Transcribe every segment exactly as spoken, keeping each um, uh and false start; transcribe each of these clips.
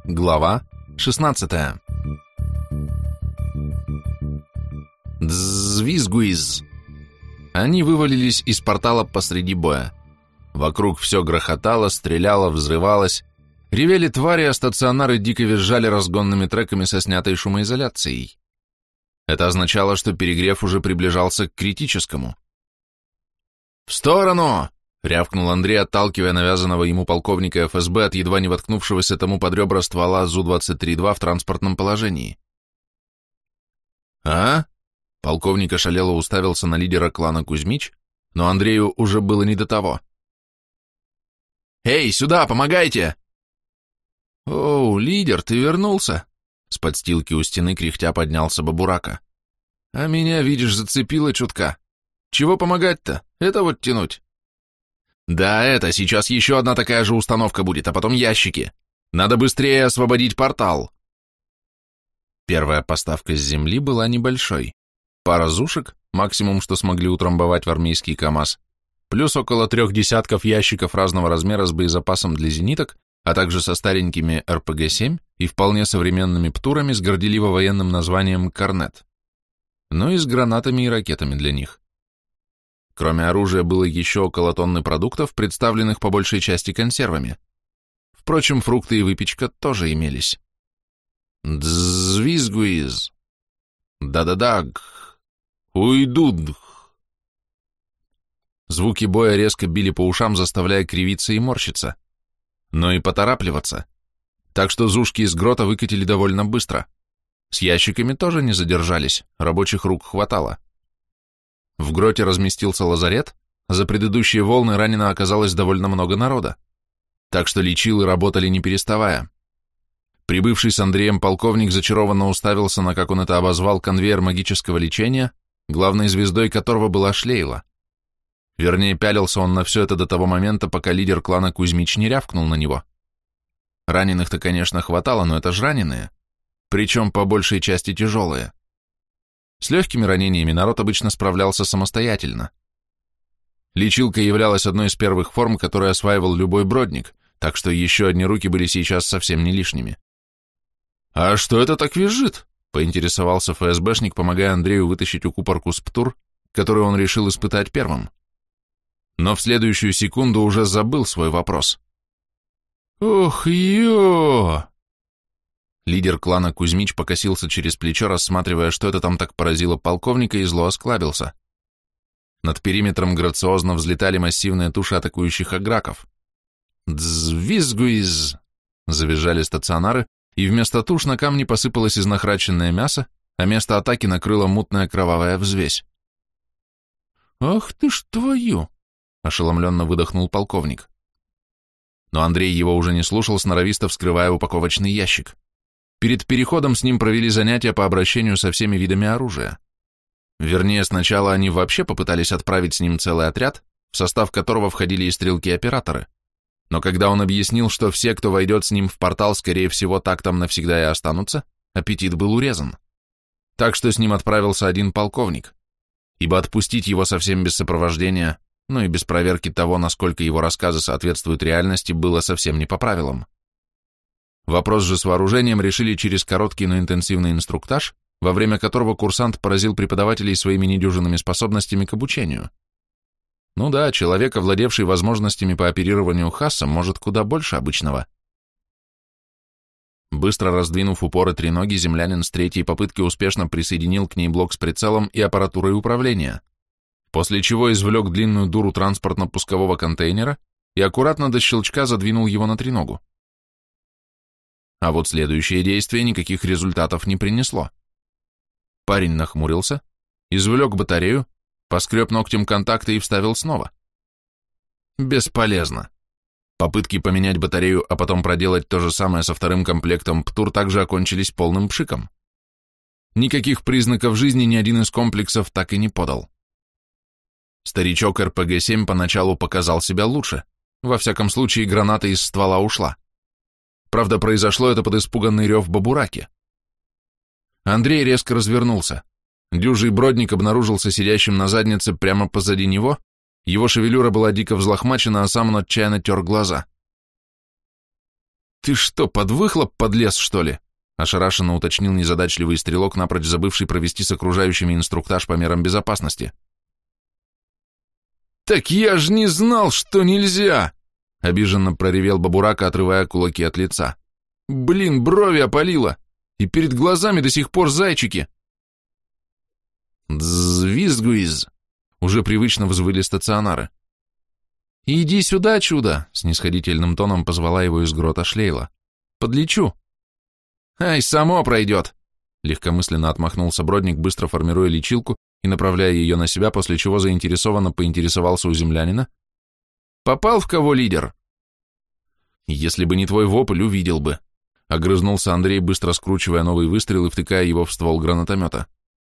Глава шестнадцатая. Дзвизгуиз. Они вывалились из портала посреди боя. Вокруг все грохотало, стреляло, взрывалось. Ревели твари, а стационары дико визжали разгонными треками со снятой шумоизоляцией. Это означало, что перегрев уже приближался к критическому. «В сторону!» — рявкнул Андрей, отталкивая навязанного ему полковника эф эс бэ от едва не воткнувшегося тому под ребра ствола зу двадцать три два в транспортном положении. «А?» — полковник ошалело уставился на лидера клана Кузьмич, но Андрею уже было не до того. «Эй, сюда, помогайте!» «Оу, лидер, ты вернулся?» С подстилки у стены кряхтя поднялся Бабурака. «А меня, видишь, зацепило чутка. Чего помогать-то? Это вот тянуть». «Да, это, сейчас еще одна такая же установка будет, а потом ящики. Надо быстрее освободить портал». Первая поставка с земли была небольшой. Пара зушек, максимум, что смогли утрамбовать в армейский КАМАЗ, плюс около трех десятков ящиков разного размера с боезапасом для зениток, а также со старенькими эр пэ гэ семь и вполне современными птурами с горделиво военным названием «Корнет». Ну и с гранатами и ракетами для них. Кроме оружия было еще около тонны продуктов, представленных по большей части консервами. Впрочем, фрукты и выпечка тоже имелись. Дзвизгуиз. Да-да-да. Уйдуд. Звуки боя резко били по ушам, заставляя кривиться и морщиться. Но и поторапливаться. Так что зушки из грота выкатили довольно быстро. С ящиками тоже не задержались, рабочих рук хватало. В гроте разместился лазарет, а за предыдущие волны ранено оказалось довольно много народа. Так что лечилы работали не переставая. Прибывший с Андреем полковник зачарованно уставился на, как он это обозвал, конвейер магического лечения, главной звездой которого была Шлейла. Вернее, пялился он на все это до того момента, пока лидер клана Кузьмич не рявкнул на него. Раненых-то, конечно, хватало, но это ж раненые, причем по большей части тяжелые. С легкими ранениями народ обычно справлялся самостоятельно. Лечилка являлась одной из первых форм, которую осваивал любой бродник, так что еще одни руки были сейчас совсем не лишними. «А что это так визжит?» — поинтересовался эф эс бэшник, помогая Андрею вытащить укупорку с птур, которую он решил испытать первым. Но в следующую секунду уже забыл свой вопрос. «Ох, ё!» Лидер клана Кузьмич покосился через плечо, рассматривая, что это там так поразило полковника, и зло осклабился. Над периметром грациозно взлетали массивные туши атакующих аграков. «Дзвизгуиз!» — завизжали стационары, и вместо туш на камни посыпалось изнахраченное мясо, а место атаки накрыла мутная кровавая взвесь. «Ах ты ж твою!» — ошеломленно выдохнул полковник. Но Андрей его уже не слушал, сноровисто вскрывая упаковочный ящик. Перед переходом с ним провели занятия по обращению со всеми видами оружия. Вернее, сначала они вообще попытались отправить с ним целый отряд, в состав которого входили и стрелки-операторы. Но когда он объяснил, что все, кто войдет с ним в портал, скорее всего, так там навсегда и останутся, аппетит был урезан. Так что с ним отправился один полковник, ибо отпустить его совсем без сопровождения, ну и без проверки того, насколько его рассказы соответствуют реальности, было совсем не по правилам. Вопрос же с вооружением решили через короткий, но интенсивный инструктаж, во время которого курсант поразил преподавателей своими недюжинными способностями к обучению. Ну да, человек, овладевший возможностями по оперированию Хасса, может куда больше обычного. Быстро раздвинув упоры треноги, землянин с третьей попытки успешно присоединил к ней блок с прицелом и аппаратурой управления, после чего извлек длинную дуру транспортно-пускового контейнера и аккуратно до щелчка задвинул его на треногу. А вот следующее действие никаких результатов не принесло. Парень нахмурился, извлек батарею, поскреб ногтем контакты и вставил снова. Бесполезно. Попытки поменять батарею, а потом проделать то же самое со вторым комплектом птур также окончились полным пшиком. Никаких признаков жизни ни один из комплексов так и не подал. Старичок эр пэ гэ семь поначалу показал себя лучше, во всяком случае граната из ствола ушла. Правда, произошло это под испуганный рев Бабураки. Андрей резко развернулся. Дюжий бродник обнаружился сидящим на заднице прямо позади него, его шевелюра была дико взлохмачена, а сам он отчаянно тер глаза. «Ты что, под выхлоп подлез, что ли?» — ошарашенно уточнил незадачливый стрелок, напрочь забывший провести с окружающими инструктаж по мерам безопасности. «Так я ж не знал, что нельзя!» — обиженно проревел Бабурака, отрывая кулаки от лица. «Блин, брови опалило! И перед глазами до сих пор зайчики!» «Дзвизгуиз!» — уже привычно взвыли стационары. «Иди сюда, чудо!» — снисходительным тоном позвала его из грота Шлейла. «Подлечу!» «Ай, само пройдет!» — легкомысленно отмахнулся Бродник, быстро формируя лечилку и направляя ее на себя, после чего заинтересованно поинтересовался у землянина. «Попал в кого, лидер?» «Если бы не твой вопль, увидел бы», — огрызнулся Андрей, быстро скручивая новый выстрел и втыкая его в ствол гранатомета.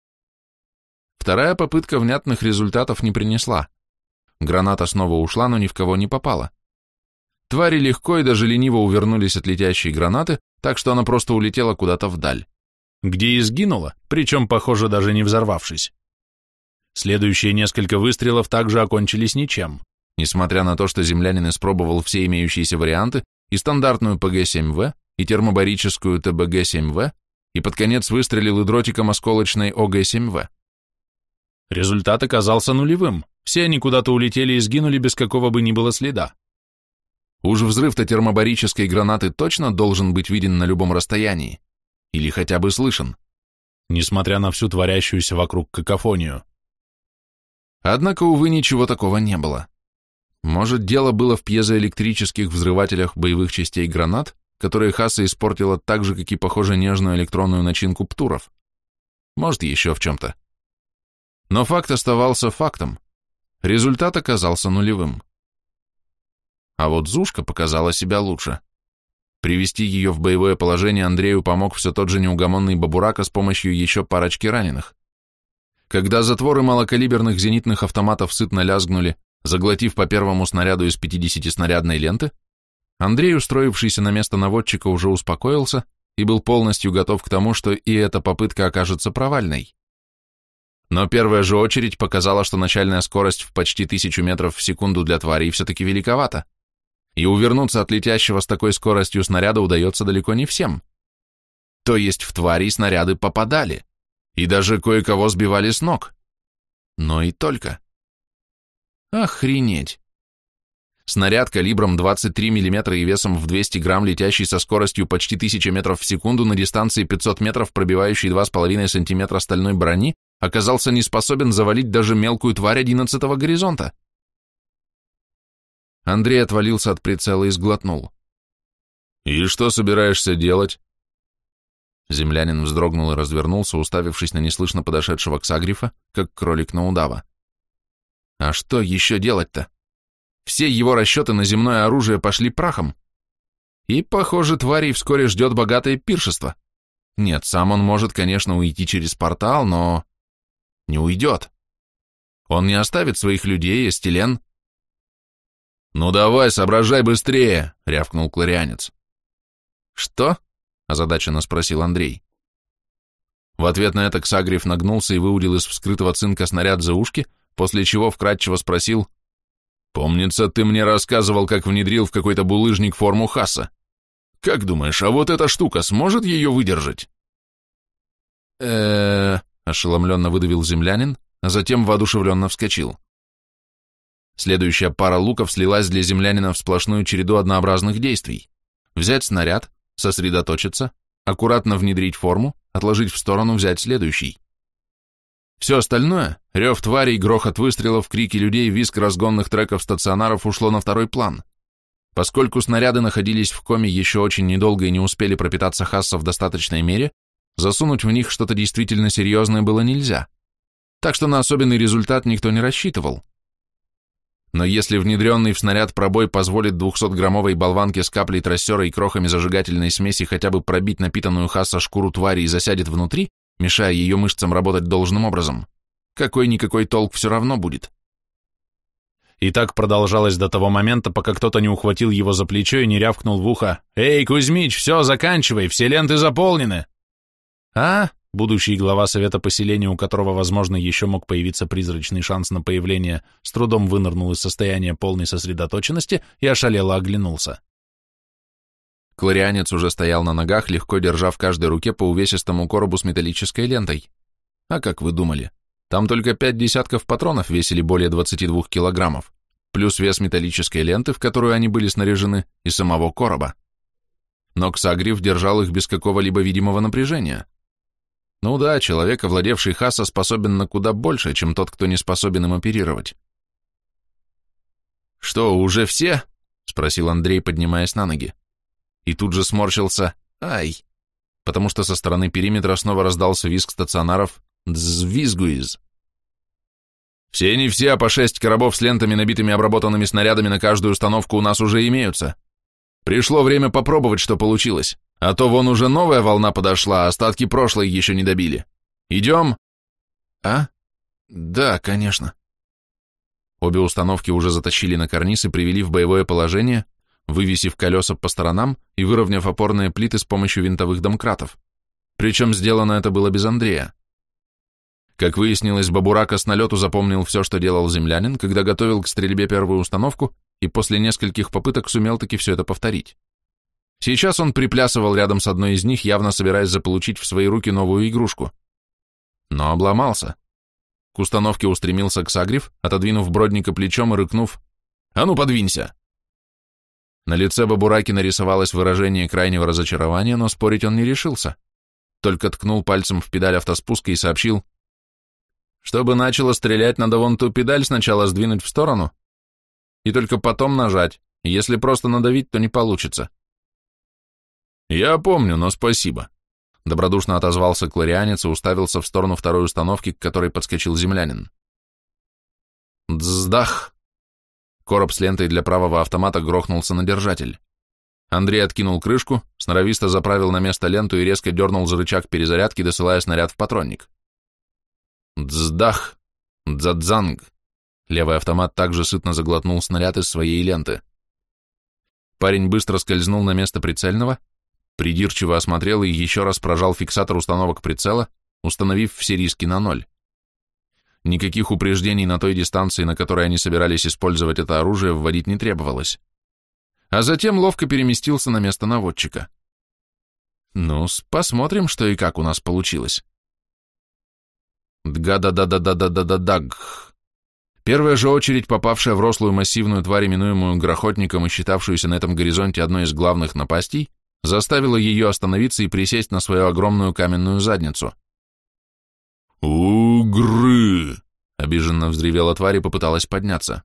Вторая попытка внятных результатов не принесла. Граната снова ушла, но ни в кого не попала. Твари легко и даже лениво увернулись от летящей гранаты, так что она просто улетела куда-то вдаль. Где и сгинула, причем, похоже, даже не взорвавшись. Следующие несколько выстрелов также окончились ничем, несмотря на то, что землянин испробовал все имеющиеся варианты, и стандартную пэ гэ семь вэ, и термобарическую тэ бэ гэ семь вэ, и под конец выстрелил и дротиком осколочной о гэ семь вэ. Результат оказался нулевым, все они куда-то улетели и сгинули без какого бы ни было следа. Уж взрыв-то термобарической гранаты точно должен быть виден на любом расстоянии, или хотя бы слышен, несмотря на всю творящуюся вокруг какофонию. Однако, увы, ничего такого не было. Может, дело было в пьезоэлектрических взрывателях боевых частей гранат, которые Хаса испортила так же, как и, похоже, нежную электронную начинку птуров. Может, еще в чем-то. Но факт оставался фактом. Результат оказался нулевым. А вот Зушка показала себя лучше. Привести ее в боевое положение Андрею помог все тот же неугомонный Бабурака с помощью еще парочки раненых. Когда затворы малокалиберных зенитных автоматов сытно лязгнули, заглотив по первому снаряду из пятидесятиснарядной ленты, Андрей, устроившийся на место наводчика, уже успокоился и был полностью готов к тому, что и эта попытка окажется провальной. Но первая же очередь показала, что начальная скорость в почти тысячу метров в секунду для тварей все-таки великовата, и увернуться от летящего с такой скоростью снаряда удается далеко не всем. То есть в тварей снаряды попадали, и даже кое-кого сбивали с ног. Но и только. Охренеть! Снаряд калибром двадцать три миллиметра и весом в двести грамм, летящий со скоростью почти тысяча метров в секунду на дистанции пятьсот метров, пробивающий два с половиной сантиметра стальной брони, оказался не способен завалить даже мелкую тварь одиннадцатого горизонта. Андрей отвалился от прицела и сглотнул. «И что собираешься делать?» Землянин вздрогнул и развернулся, уставившись на неслышно подошедшего Ксагрифа, как кролик на удава. «А что еще делать-то? Все его расчеты на земное оружие пошли прахом. И, похоже, тварей вскоре ждет богатое пиршество. Нет, сам он может, конечно, уйти через портал, но... не уйдет. Он не оставит своих людей, Эстелен...» «Ну давай, соображай быстрее!» — рявкнул кларианец. «Что?» — озадаченно спросил Андрей. В ответ на это Ксагриф нагнулся и выудил из вскрытого цинка снаряд за ушки, после чего вкратчиво спросил: «Помнится, ты мне рассказывал, как внедрил в какой-то булыжник форму Хаса. Как думаешь, а вот эта штука сможет ее выдержать?» «Э-э-э...» — ошеломленно выдавил землянин, а затем воодушевленно вскочил. Следующая пара луков слилась для землянина в сплошную череду однообразных действий. Взять снаряд, сосредоточиться, аккуратно внедрить форму, отложить в сторону, взять следующий. Все остальное — рев тварей, грохот выстрелов, крики людей, визг разгонных треков стационаров — ушло на второй план. Поскольку снаряды находились в коме еще очень недолго и не успели пропитаться Хасса в достаточной мере, засунуть в них что-то действительно серьезное было нельзя. Так что на особенный результат никто не рассчитывал. Но если внедренный в снаряд пробой позволит двухсотграммовой болванке с каплей трассера и крохами зажигательной смеси хотя бы пробить напитанную Хасса шкуру твари и засядет внутри, мешая ее мышцам работать должным образом, какой-никакой толк все равно будет. И так продолжалось до того момента, пока кто-то не ухватил его за плечо и не рявкнул в ухо: «Эй, Кузьмич, все, заканчивай, все ленты заполнены!» А, будущий глава совета поселения, у которого, возможно, еще мог появиться призрачный шанс на появление, с трудом вынырнул из состояния полной сосредоточенности и ошалело оглянулся. Кларианец уже стоял на ногах, легко держа в каждой руке по увесистому коробу с металлической лентой. А как вы думали? Там только пять десятков патронов весили более двадцати двух килограммов, плюс вес металлической ленты, в которую они были снаряжены, и самого короба. Но Ксагриф держал их без какого-либо видимого напряжения. Ну да, человек, овладевший Хаса, способен на куда больше, чем тот, кто не способен им оперировать. «Что, уже все?» — спросил Андрей, поднимаясь на ноги. И тут же сморщился «Ай!», потому что со стороны периметра снова раздался визг стационаров «Дзвизгуиз». «Все не все, а по шесть коробов с лентами, набитыми обработанными снарядами на каждую установку у нас уже имеются. Пришло время попробовать, что получилось. А то вон уже новая волна подошла, а остатки прошлой еще не добили. Идем?» «А? Да, конечно». Обе установки уже затащили на карниз и привели в боевое положение, вывесив колеса по сторонам и выровняв опорные плиты с помощью винтовых домкратов. Причем сделано это было без Андрея. Как выяснилось, Бабурака с налету запомнил все, что делал землянин, когда готовил к стрельбе первую установку, и после нескольких попыток сумел таки все это повторить. Сейчас он приплясывал рядом с одной из них, явно собираясь заполучить в свои руки новую игрушку. Но обломался. К установке устремился Ксагриф, отодвинув Бродника плечом и рыкнув: «А ну, подвинься!» На лице Бабураки нарисовалось выражение крайнего разочарования, но спорить он не решился. Только ткнул пальцем в педаль автоспуска и сообщил: «Чтобы начало стрелять, надо вон ту педаль сначала сдвинуть в сторону и только потом нажать. Если просто надавить, то не получится». «Я помню, но спасибо», — добродушно отозвался кларианец и уставился в сторону второй установки, к которой подскочил землянин. «Дздах!» Короб с лентой для правого автомата грохнулся на держатель. Андрей откинул крышку, сноровисто заправил на место ленту и резко дернул за рычаг перезарядки, досылая снаряд в патронник. «Дздах! Дзадзанг!» Левый автомат также сытно заглотнул снаряд из своей ленты. Парень быстро скользнул на место прицельного, придирчиво осмотрел и еще раз прожал фиксатор установок прицела, установив все риски на ноль. Никаких упреждений на той дистанции, на которой они собирались использовать это оружие, вводить не требовалось. А затем ловко переместился на место наводчика. Ну, посмотрим, что и как у нас получилось. Дга-да-да-да-да-да-да-да-даг. Первая же очередь, попавшая в рослую массивную тварь, именуемую грохотником и считавшуюся на этом горизонте одной из главных напастей, заставила ее остановиться и присесть на свою огромную каменную задницу. «Угры!» — обиженно взревела тварь и попыталась подняться.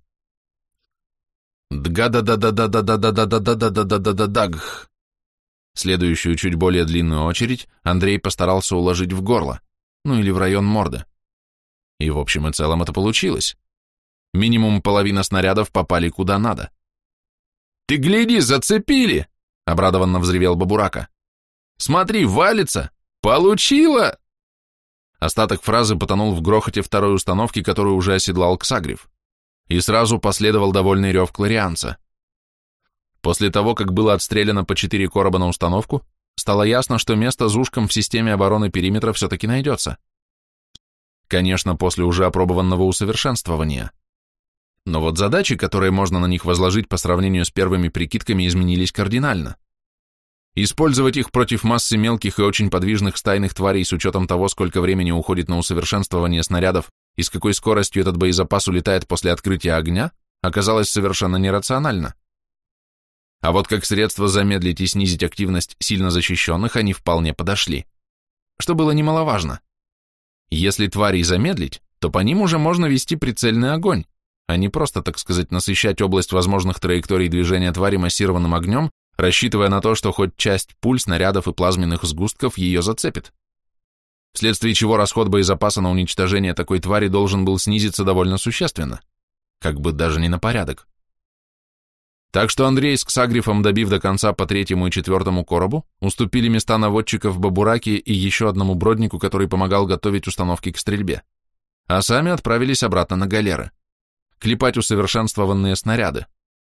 Дга-да-да-да-да-да-да-да-да-да-да-да-да-даг. Следующую, чуть более длинную очередь Андрей постарался уложить в горло, ну или в район морды. И в общем и целом это получилось. Минимум половина снарядов попали куда надо. «Ты гляди, зацепили!» — обрадованно взревел Бабурака. «Смотри, валится! Получила!» Остаток фразы потонул в грохоте второй установки, которую уже оседлал Ксагриф. И сразу последовал довольный рев кларианца. После того, как было отстреляно по четыре короба на установку, стало ясно, что место зушкам в системе обороны периметра все-таки найдется. Конечно, после уже опробованного усовершенствования. Но вот задачи, которые можно на них возложить по сравнению с первыми прикидками, изменились кардинально. Использовать их против массы мелких и очень подвижных стайных тварей с учетом того, сколько времени уходит на усовершенствование снарядов и с какой скоростью этот боезапас улетает после открытия огня, оказалось совершенно нерационально. А вот как средство замедлить и снизить активность сильно защищенных они вполне подошли. Что было немаловажно. Если тварей замедлить, то по ним уже можно вести прицельный огонь, а не просто, так сказать, насыщать область возможных траекторий движения твари массированным огнем, рассчитывая на то, что хоть часть пуль, снарядов и плазменных сгустков ее зацепит. Вследствие чего расход боезапаса на уничтожение такой твари должен был снизиться довольно существенно, как бы даже не на порядок. Так что Андрей с Ксагрифом, добив до конца по третьему и четвертому коробу, уступили места наводчиков Бабураке и еще одному броднику, который помогал готовить установки к стрельбе, а сами отправились обратно на галеры, клепать усовершенствованные снаряды.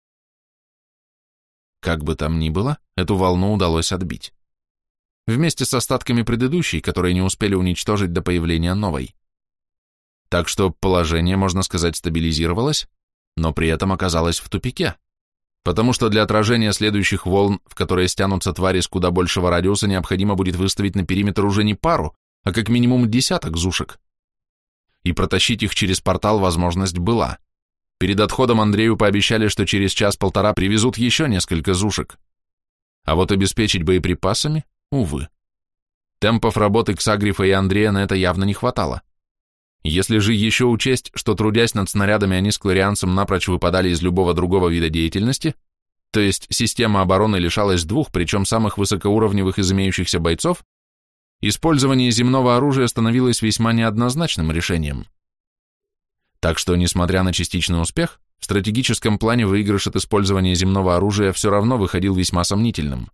Как бы там ни было, эту волну удалось отбить. Вместе с остатками предыдущей, которые не успели уничтожить до появления новой. Так что положение, можно сказать, стабилизировалось, но при этом оказалось в тупике. потому что для отражения следующих волн, в которые стянутся твари с куда большего радиуса, необходимо будет выставить на периметр уже не пару, а как минимум десяток зушек. И протащить их через портал возможность была. Перед отходом Андрею пообещали, что через час-полтора привезут еще несколько зушек. А вот обеспечить боеприпасами, увы. Темпов работы Ксагрифа и Андрея на это явно не хватало. Если же еще учесть, что, трудясь над снарядами, они с кларианцем напрочь выпадали из любого другого вида деятельности, то есть система обороны лишалась двух, причем самых высокоуровневых из имеющихся бойцов, использование земного оружия становилось весьма неоднозначным решением. Так что, несмотря на частичный успех, в стратегическом плане выигрыш от использования земного оружия все равно выходил весьма сомнительным.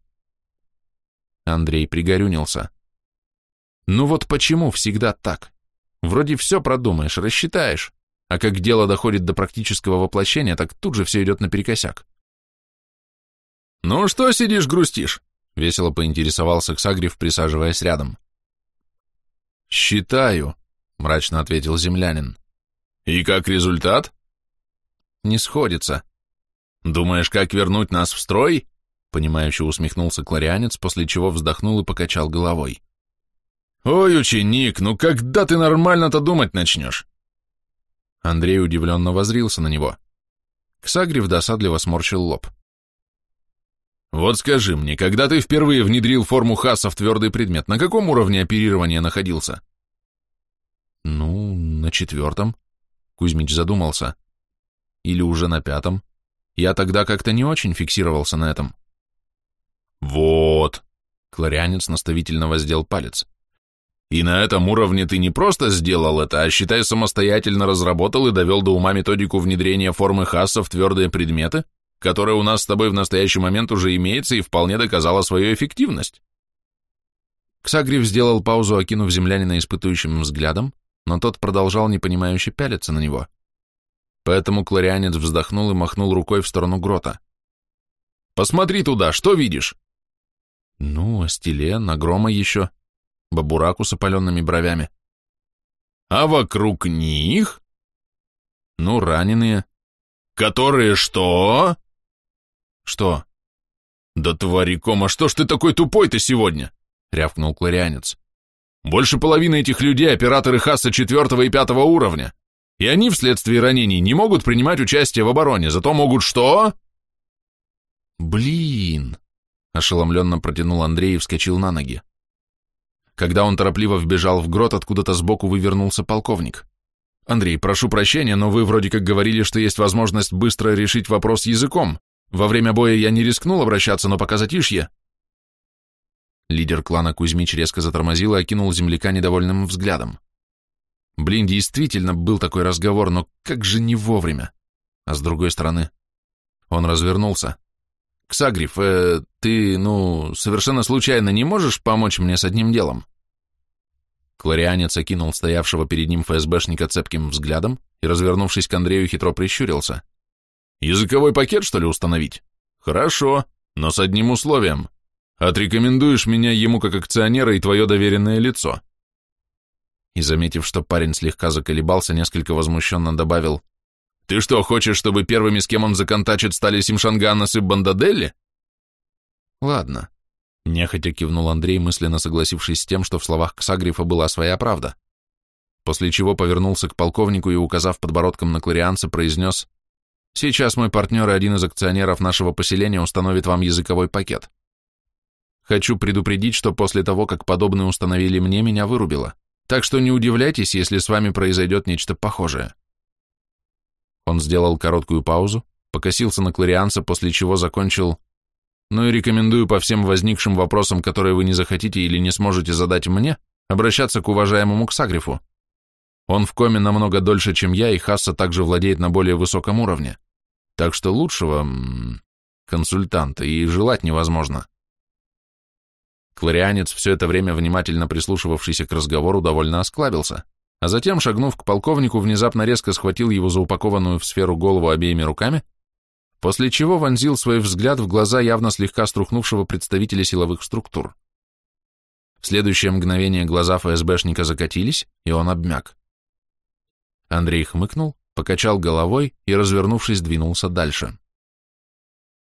Андрей пригорюнился. Ну вот почему всегда так? Вроде все продумаешь, рассчитаешь, а как дело доходит до практического воплощения, так тут же все идет наперекосяк. «Ну что сидишь, грустишь?» — весело поинтересовался Ксагриф, присаживаясь рядом. «Считаю», — мрачно ответил землянин. «И как результат?» «Не сходится». «Думаешь, как вернуть нас в строй?» — понимающе усмехнулся кларианец, после чего вздохнул и покачал головой. «Ой, ученик, ну когда ты нормально-то думать начнешь?» Андрей удивленно воззрился на него. Ксагриф досадливо сморщил лоб. «Вот скажи мне, когда ты впервые внедрил форму Хасса в твердый предмет, на каком уровне оперирования находился?» «Ну, на четвертом», — Кузьмич задумался. «Или уже на пятом. Я тогда как-то не очень фиксировался на этом». «Вот», — кларианец наставительно воздел палец. «И на этом уровне ты не просто сделал это, а, считай, самостоятельно разработал и довел до ума методику внедрения формы Хасса в твердые предметы, которая у нас с тобой в настоящий момент уже имеется и вполне доказала свою эффективность». Ксагриф сделал паузу, окинув землянина испытующим взглядом, но тот продолжал непонимающе пялиться на него. Поэтому кларианец вздохнул и махнул рукой в сторону грота. «Посмотри туда, что видишь?» «Ну, Астелен, Агрома еще, Бабураку с опаленными бровями». «А вокруг них?» «Ну, раненые». «Которые что?» «Что?» «Да твари кома, что ж ты такой тупой-то сегодня?» — рявкнул кларианец. «Больше половины этих людей — операторы Хасса четвертого и пятого уровня, и они вследствие ранений не могут принимать участие в обороне, зато могут что?» «Блин!» — ошеломленно протянул Андрей и вскочил на ноги. Когда он торопливо вбежал в грот, откуда-то сбоку вывернулся полковник. «Андрей, прошу прощения, но вы вроде как говорили, что есть возможность быстро решить вопрос языком. Во время боя я не рискнул обращаться, но пока затишье». Лидер клана Кузьмич резко затормозил и окинул земляка недовольным взглядом. Блин, действительно был такой разговор, но как же не вовремя. А с другой стороны, он развернулся. «Ксагриф, э, ты, ну, совершенно случайно не можешь помочь мне с одним делом?» Кларианец окинул стоявшего перед ним ФСБшника цепким взглядом и, развернувшись к Андрею, хитро прищурился. «Языковой пакет, что ли, установить? Хорошо, но с одним условием. Отрекомендуешь меня ему как акционера и твое доверенное лицо». И, заметив, что парень слегка заколебался, несколько возмущенно добавил: «Ты что, хочешь, чтобы первыми, с кем он законтачит, стали Симшанганас и Бандаделли?» «Ладно», — нехотя кивнул Андрей, мысленно согласившись с тем, что в словах Ксагрифа была своя правда, после чего повернулся к полковнику и, указав подбородком на кларианца, произнес: «Сейчас мой партнер и один из акционеров нашего поселения установит вам языковой пакет. Хочу предупредить, что после того, как подобное установили мне, меня вырубило, так что не удивляйтесь, если с вами произойдет нечто похожее». Он сделал короткую паузу, покосился на кларианца, после чего закончил: «Ну и рекомендую по всем возникшим вопросам, которые вы не захотите или не сможете задать мне, обращаться к уважаемому Ксагрифу. Он в коме намного дольше, чем я, и Хасса также владеет на более высоком уровне, так что лучшего м-м, консультанта и желать невозможно». Кларианец, все это время внимательно прислушивавшийся к разговору, довольно осклабился, а затем, шагнув к полковнику, внезапно резко схватил его за упакованную в сферу голову обеими руками, после чего вонзил свой взгляд в глаза явно слегка струхнувшего представителя силовых структур. В следующее мгновение глаза ФСБшника закатились, и он обмяк. Андрей хмыкнул, покачал головой и, развернувшись, двинулся дальше.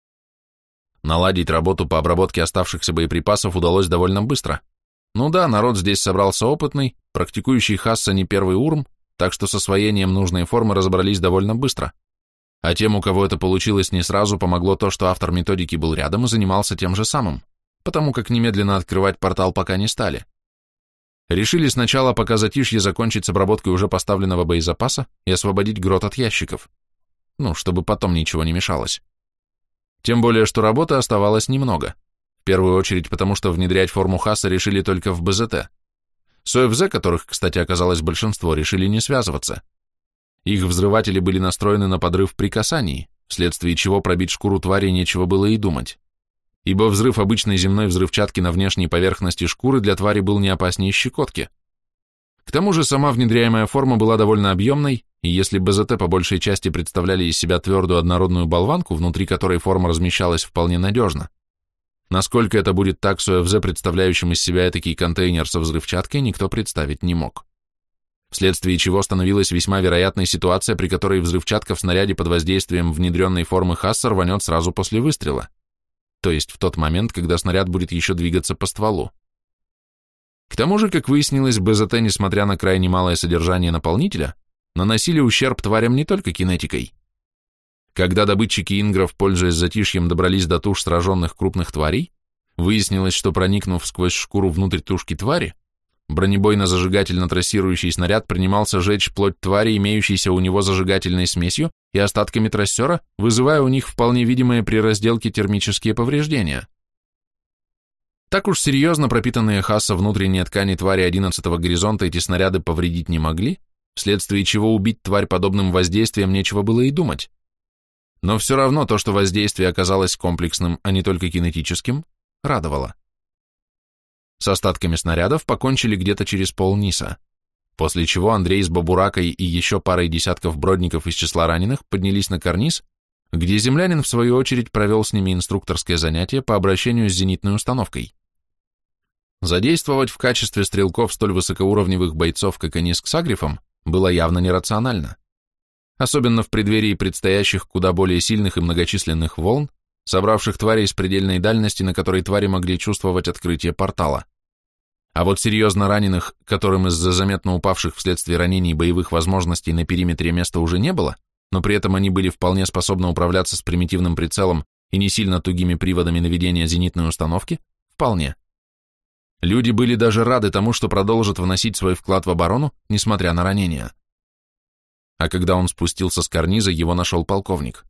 Наладить работу по обработке оставшихся боеприпасов удалось довольно быстро. Ну да, народ здесь собрался опытный, практикующий Хасса не первый урм, так что с освоением нужной формы разобрались довольно быстро. А тем, у кого это получилось не сразу, помогло то, что автор методики был рядом и занимался тем же самым, потому как немедленно открывать портал пока не стали. Решили сначала, пока затишье, закончить с обработкой уже поставленного боезапаса и освободить грот от ящиков. Ну, чтобы потом ничего не мешалось. Тем более, что работы оставалось немного. В первую очередь потому, что внедрять форму Хасса решили только в БЗТ. С ОФЗ, которых, кстати, оказалось большинство, решили не связываться. Их взрыватели были настроены на подрыв при касании, вследствие чего пробить шкуру твари нечего было и думать. Ибо взрыв обычной земной взрывчатки на внешней поверхности шкуры для твари был не опаснее щекотки. К тому же сама внедряемая форма была довольно объемной, и если БЗТ по большей части представляли из себя твердую однородную болванку, внутри которой форма размещалась вполне надежно, насколько это будет так с ОФЗ, представляющим из себя этакий контейнер со взрывчаткой, никто представить не мог. Вследствие чего становилась весьма вероятной ситуация, при которой взрывчатка в снаряде под воздействием внедренной формы Хасса рванет сразу после выстрела, то есть в тот момент, когда снаряд будет еще двигаться по стволу. К тому же, как выяснилось, БЗТ, несмотря на крайне малое содержание наполнителя, наносили ущерб тварям не только кинетикой. Когда добытчики ингров, пользуясь затишьем, добрались до туш сраженных крупных тварей, выяснилось, что, проникнув сквозь шкуру внутрь тушки твари, бронебойно-зажигательно-трассирующий снаряд принимался жечь плоть твари, имеющейся у него зажигательной смесью и остатками трассера, вызывая у них вполне видимые при разделке термические повреждения. Так уж серьезно пропитанные Хасса внутренние ткани твари одиннадцатого горизонта эти снаряды повредить не могли, вследствие чего убить тварь подобным воздействием нечего было и думать. Но все равно то, что воздействие оказалось комплексным, а не только кинетическим, радовало. С остатками снарядов покончили где-то через полниса, после чего Андрей с Бабуракой и еще парой десятков бродников из числа раненых поднялись на карниз, где землянин, в свою очередь, провел с ними инструкторское занятие по обращению с зенитной установкой. Задействовать в качестве стрелков столь высокоуровневых бойцов, как они с Ксагрифом, было явно нерационально. Особенно в преддверии предстоящих куда более сильных и многочисленных волн, собравших тварей с предельной дальности, на которой твари могли чувствовать открытие портала. А вот серьезно раненых, которым из-за заметно упавших вследствие ранений боевых возможностей на периметре места уже не было, но при этом они были вполне способны управляться с примитивным прицелом и не сильно тугими приводами наведения зенитной установки, вполне. Люди были даже рады тому, что продолжат вносить свой вклад в оборону, несмотря на ранения. А когда он спустился с карниза, его нашел полковник.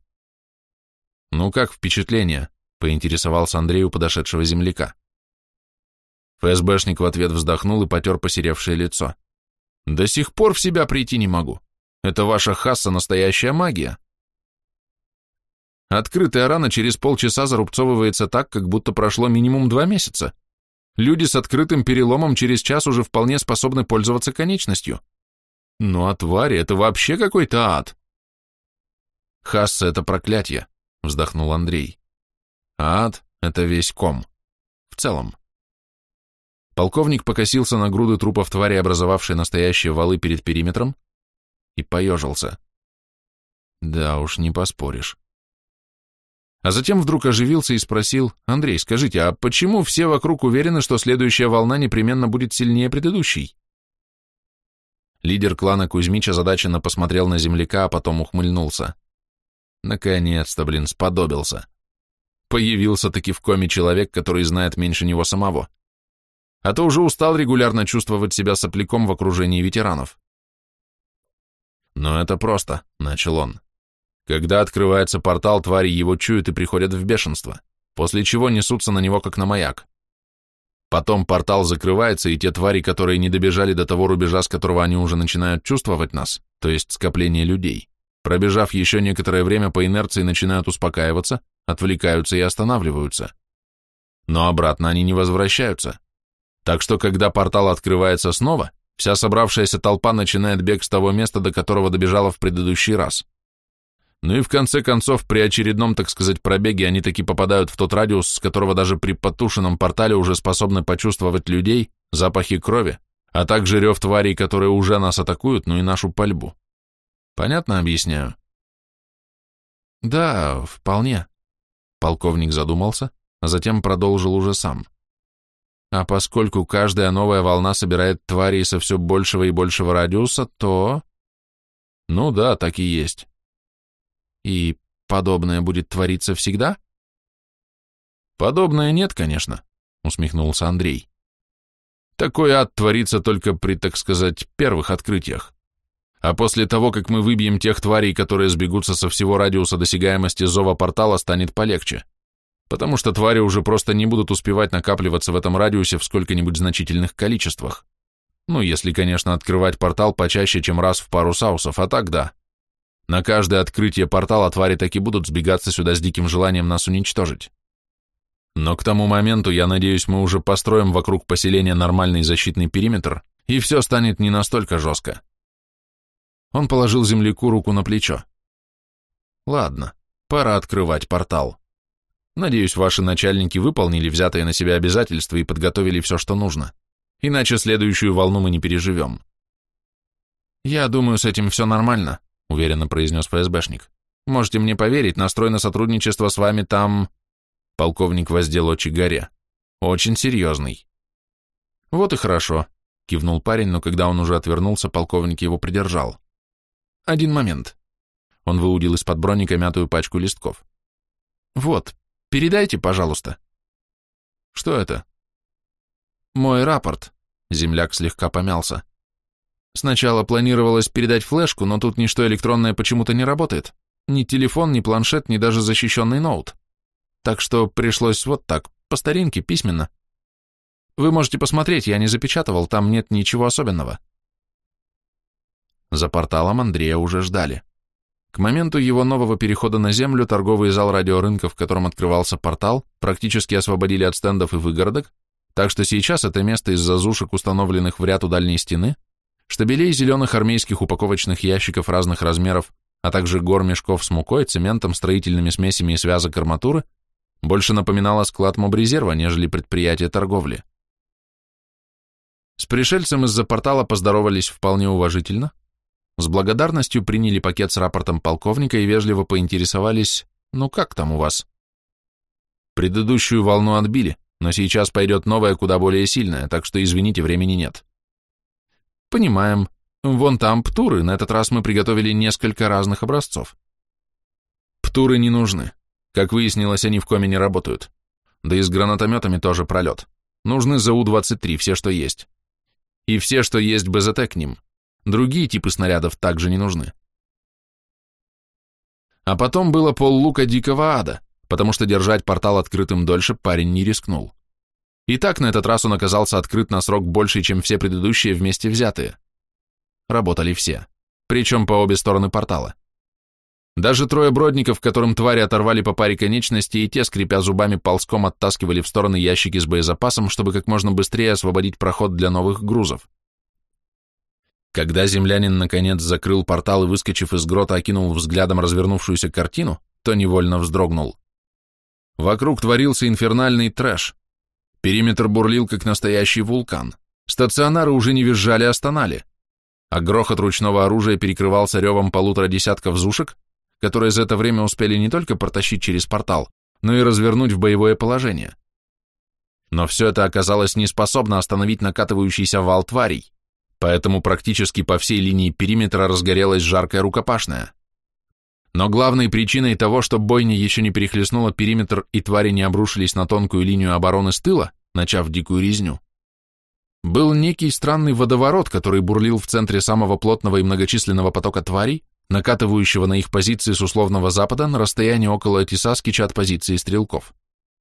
«Ну как впечатление?» — поинтересовался Андрей у подошедшего земляка. ФСБшник в ответ вздохнул и потер посеревшее лицо. «До сих пор в себя прийти не могу. Это ваша Хасса настоящая магия». Открытая рана через полчаса зарубцовывается так, как будто прошло минимум два месяца. Люди с открытым переломом через час уже вполне способны пользоваться конечностью. Ну а твари — это вообще какой-то ад. Хасса — это проклятие, вздохнул Андрей. А ад — это весь ком. В целом. Полковник покосился на груды трупов твари, образовавшие настоящие валы перед периметром, и поежился. Да уж, не поспоришь. А затем вдруг оживился и спросил: «Андрей, скажите, а почему все вокруг уверены, что следующая волна непременно будет сильнее предыдущей?» Лидер клана Кузьмич озадаченно посмотрел на земляка, а потом ухмыльнулся. Наконец-то, блин, сподобился. Появился-таки в коме человек, который знает меньше него самого. А то уже устал регулярно чувствовать себя сопляком в окружении ветеранов. «Но это просто», — начал он. Когда открывается портал, твари его чуют и приходят в бешенство, после чего несутся на него как на маяк. Потом портал закрывается, и те твари, которые не добежали до того рубежа, с которого они уже начинают чувствовать нас, то есть скопление людей, пробежав еще некоторое время по инерции, начинают успокаиваться, отвлекаются и останавливаются. Но обратно они не возвращаются. Так что, когда портал открывается снова, вся собравшаяся толпа начинает бег с того места, до которого добежала в предыдущий раз. Ну и в конце концов, при очередном, так сказать, пробеге они таки попадают в тот радиус, с которого даже при потушенном портале уже способны почувствовать людей, запахи крови, а также рев тварей, которые уже нас атакуют, ну и нашу пальбу. Понятно объясняю? Да, вполне. Полковник задумался, а затем продолжил уже сам. А поскольку каждая новая волна собирает тварей со все большего и большего радиуса, то... Ну да, так и есть. И подобное будет твориться всегда? Подобное нет, конечно, усмехнулся Андрей. Такой ад творится только при, так сказать, первых открытиях. А после того, как мы выбьем тех тварей, которые сбегутся со всего радиуса досягаемости зова портала, станет полегче. Потому что твари уже просто не будут успевать накапливаться в этом радиусе в сколько-нибудь значительных количествах. Ну, если, конечно, открывать портал почаще, чем раз в пару саусов, а так да. На каждое открытие портала твари таки будут сбегаться сюда с диким желанием нас уничтожить. Но к тому моменту, я надеюсь, мы уже построим вокруг поселения нормальный защитный периметр, и все станет не настолько жестко. Он положил земляку руку на плечо. Ладно, пора открывать портал. Надеюсь, ваши начальники выполнили взятые на себя обязательства и подготовили все, что нужно. Иначе следующую волну мы не переживем. Я думаю, с этим все нормально, уверенно произнес ФСБшник. Можете мне поверить, настрой на сотрудничество с вами там... Полковник воздел очи горе. Очень серьезный. Вот и хорошо, кивнул парень, но когда он уже отвернулся, полковник его придержал. Один момент. Он выудил из-под броника мятую пачку листков. Вот, передайте, пожалуйста. Что это? Мой рапорт. Земляк слегка помялся. Сначала планировалось передать флешку, но тут ничто электронное почему-то не работает. Ни телефон, ни планшет, ни даже защищенный ноут. Так что пришлось вот так, по старинке, письменно. Вы можете посмотреть, я не запечатывал, там нет ничего особенного. За порталом Андрея уже ждали. К моменту его нового перехода на Землю торговый зал радиорынка, в котором открывался портал, практически освободили от стендов и выгородок, так что сейчас это место из зазушек, установленных в ряд у дальней стены, штабелей зеленых армейских упаковочных ящиков разных размеров, а также гор мешков с мукой, цементом, строительными смесями и связок арматуры, больше напоминало склад мобрезерва, нежели предприятие торговли. С пришельцем из-за портала поздоровались вполне уважительно, с благодарностью приняли пакет с рапортом полковника и вежливо поинтересовались, ну как там у вас? Предыдущую волну отбили, но сейчас пойдет новая, куда более сильная, так что, извините, времени нет. Понимаем. Вон там птуры, на этот раз мы приготовили несколько разных образцов. Птуры не нужны. Как выяснилось, они в коме не работают. Да и с гранатометами тоже пролет. Нужны ЗУ двадцать три, все, что есть. И все, что есть БЗТ к ним. Другие типы снарядов также не нужны. А потом было поллука дикого ада, потому что держать портал открытым дольше парень не рискнул. И так на этот раз он оказался открыт на срок больше, чем все предыдущие вместе взятые. Работали все, причем по обе стороны портала. Даже трое бродников, которым твари оторвали по паре конечностей, и те, скрипя зубами, ползком оттаскивали в стороны ящики с боезапасом, чтобы как можно быстрее освободить проход для новых грузов. Когда землянин наконец закрыл портал и, выскочив из грота, окинул взглядом развернувшуюся картину, то невольно вздрогнул. Вокруг творился инфернальный трэш. Периметр бурлил, как настоящий вулкан. Стационары уже не визжали, а стонали. А грохот ручного оружия перекрывался ревом полутора десятков зушек, которые за это время успели не только протащить через портал, но и развернуть в боевое положение. Но все это оказалось не способно остановить накатывающийся вал тварей, поэтому практически по всей линии периметра разгорелась жаркая рукопашная. Но главной причиной того, что бойня еще не перехлестнула периметр и твари не обрушились на тонкую линию обороны с тыла, начав дикую резню, был некий странный водоворот, который бурлил в центре самого плотного и многочисленного потока тварей, накатывающего на их позиции с условного запада на расстоянии около Тисаскича от позиции стрелков.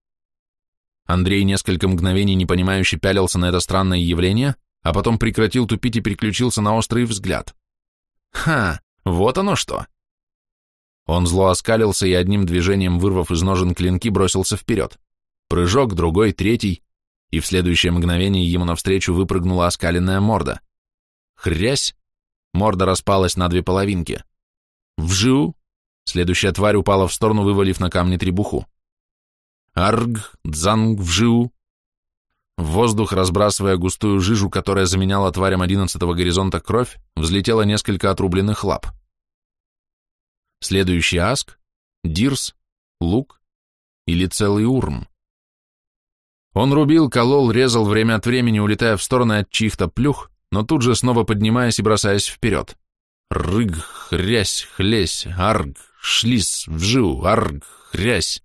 Андрей несколько мгновений непонимающе пялился на это странное явление, а потом прекратил тупить и переключился на острый взгляд. Ха, вот оно что! Он зло оскалился и одним движением, вырвав из ножен клинки, бросился вперед. Прыжок, другой, третий, и в следующее мгновение ему навстречу выпрыгнула оскаленная морда. Хрясь! Морда распалась на две половинки. Вжу! Следующая тварь упала в сторону, вывалив на камни требуху. Арг! Дзанг! Вжу! В воздух, разбрасывая густую жижу, которая заменяла тварям одиннадцатого горизонта кровь, взлетело несколько отрубленных лап. Следующий аск, дирс, лук, или целый урм. Он рубил, колол, резал время от времени, улетая в стороны от чьих-то плюх, но тут же снова поднимаясь и бросаясь вперед. Рыг, хрясь, хлесь, арг, шлис, вжу, арг, хрясь.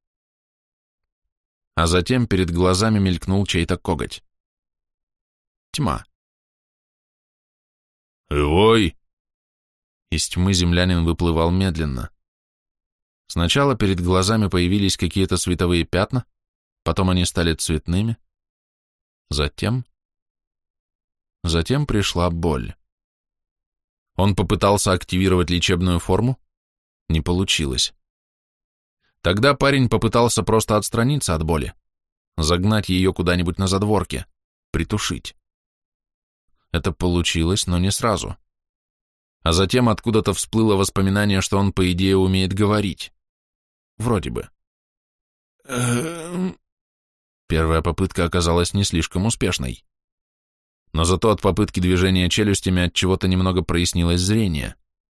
А затем перед глазами мелькнул чей-то коготь. Тьма. «Ой!» Из тьмы землянин выплывал медленно. Сначала перед глазами появились какие-то световые пятна, потом они стали цветными. Затем... Затем пришла боль. Он попытался активировать лечебную форму. Не получилось. Тогда парень попытался просто отстраниться от боли, загнать ее куда-нибудь на задворке, притушить. Это получилось, но не сразу. А затем откуда-то всплыло воспоминание, что он, по идее, умеет говорить. Вроде бы. Первая попытка оказалась не слишком успешной. Но зато от попытки движения челюстями от чего-то немного прояснилось зрение.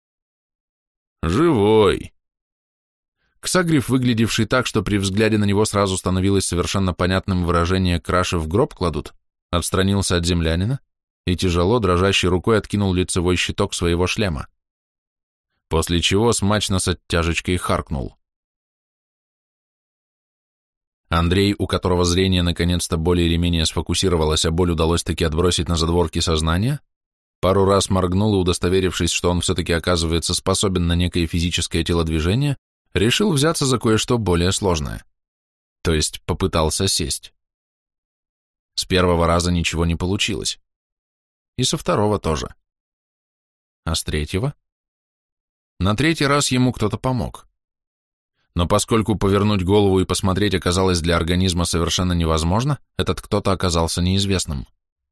«Живой!» Ксагриф, выглядевший так, что при взгляде на него сразу становилось совершенно понятным выражение «краши в гроб кладут», отстранился от землянина и тяжело, дрожащей рукой откинул лицевой щиток своего шлема, после чего смачно с оттяжечкой харкнул. Андрей, у которого зрение наконец-то более или менее сфокусировалось, а боль удалось таки отбросить на задворки сознания, пару раз моргнул и, удостоверившись, что он все-таки оказывается способен на некое физическое телодвижение, решил взяться за кое-что более сложное, то есть попытался сесть. С первого раза ничего не получилось. И со второго тоже. А с третьего? На третий раз ему кто-то помог. Но поскольку повернуть голову и посмотреть оказалось для организма совершенно невозможно, этот кто-то оказался неизвестным.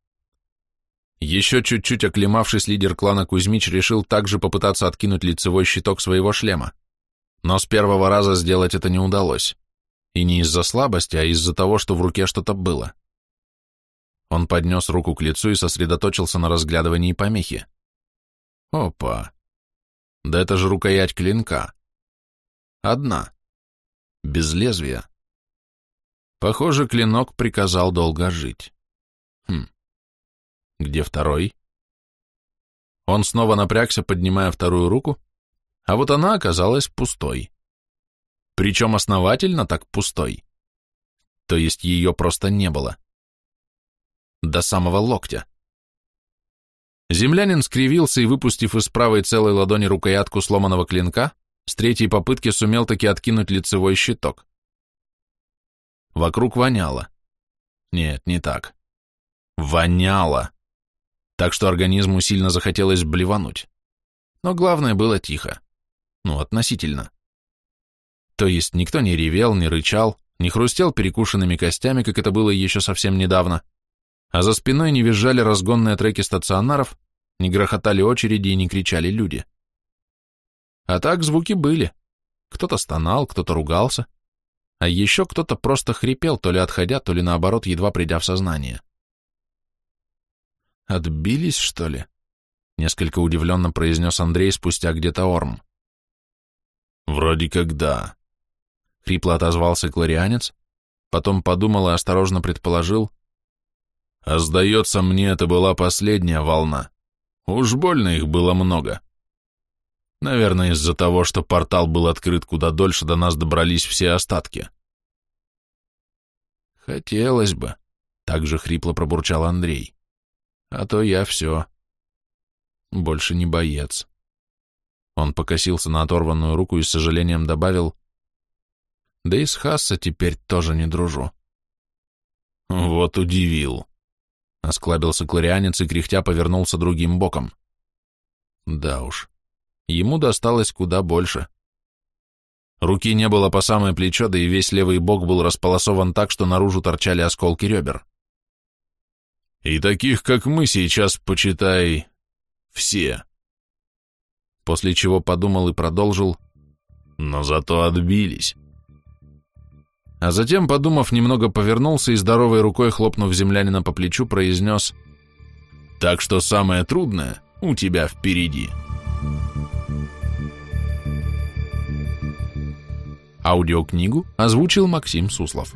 Еще чуть-чуть оклемавшись, лидер клана Кузьмич решил также попытаться откинуть лицевой щиток своего шлема, но с первого раза сделать это не удалось. И не из-за слабости, а из-за того, что в руке что-то было. Он поднес руку к лицу и сосредоточился на разглядывании помехи. Опа! Да это же рукоять клинка. Одна. Без лезвия. Похоже, клинок приказал долго жить. Хм. Где второй? Он снова напрягся, поднимая вторую руку, а вот она оказалась пустой. Причем основательно так пустой. То есть ее просто не было. До самого локтя. Землянин скривился и, выпустив из правой целой ладони рукоятку сломанного клинка, с третьей попытки сумел таки откинуть лицевой щиток. Вокруг воняло. Нет, не так. Воняло. Так что организму сильно захотелось блевануть. Но главное, было тихо. Ну, относительно. То есть никто не ревел, не рычал, не хрустел перекушенными костями, как это было еще совсем недавно, а за спиной не визжали разгонные треки стационаров, не грохотали очереди и не кричали люди. А так звуки были. Кто-то стонал, кто-то ругался, а еще кто-то просто хрипел, то ли отходя, то ли наоборот, едва придя в сознание. «Отбились, что ли?» — несколько удивленно произнес Андрей спустя где-то орм. «Вроде как да», — хрипло отозвался кларианец, потом подумал и осторожно предположил: «А сдается мне, это была последняя волна. Уж больно их было много. Наверное, из-за того, что портал был открыт куда дольше, до нас добрались все остатки». «Хотелось бы», — так же хрипло пробурчал Андрей. «А то я все. Больше не боец». Он покосился на оторванную руку и с сожалением добавил: «Да и с Хасса теперь тоже не дружу». «Вот удивил», — осклабился кларианец и кряхтя повернулся другим боком. Да уж, ему досталось куда больше. Руки не было по самое плечо, да и весь левый бок был располосован так, что наружу торчали осколки ребер. «И таких, как мы, сейчас, почитай, все». После чего подумал и продолжил: «Но зато отбились». А затем, подумав, немного повернулся и здоровой рукой, хлопнув землянина по плечу, произнес: «Так что самое трудное у тебя впереди». Аудиокнигу озвучил Максим Суслов.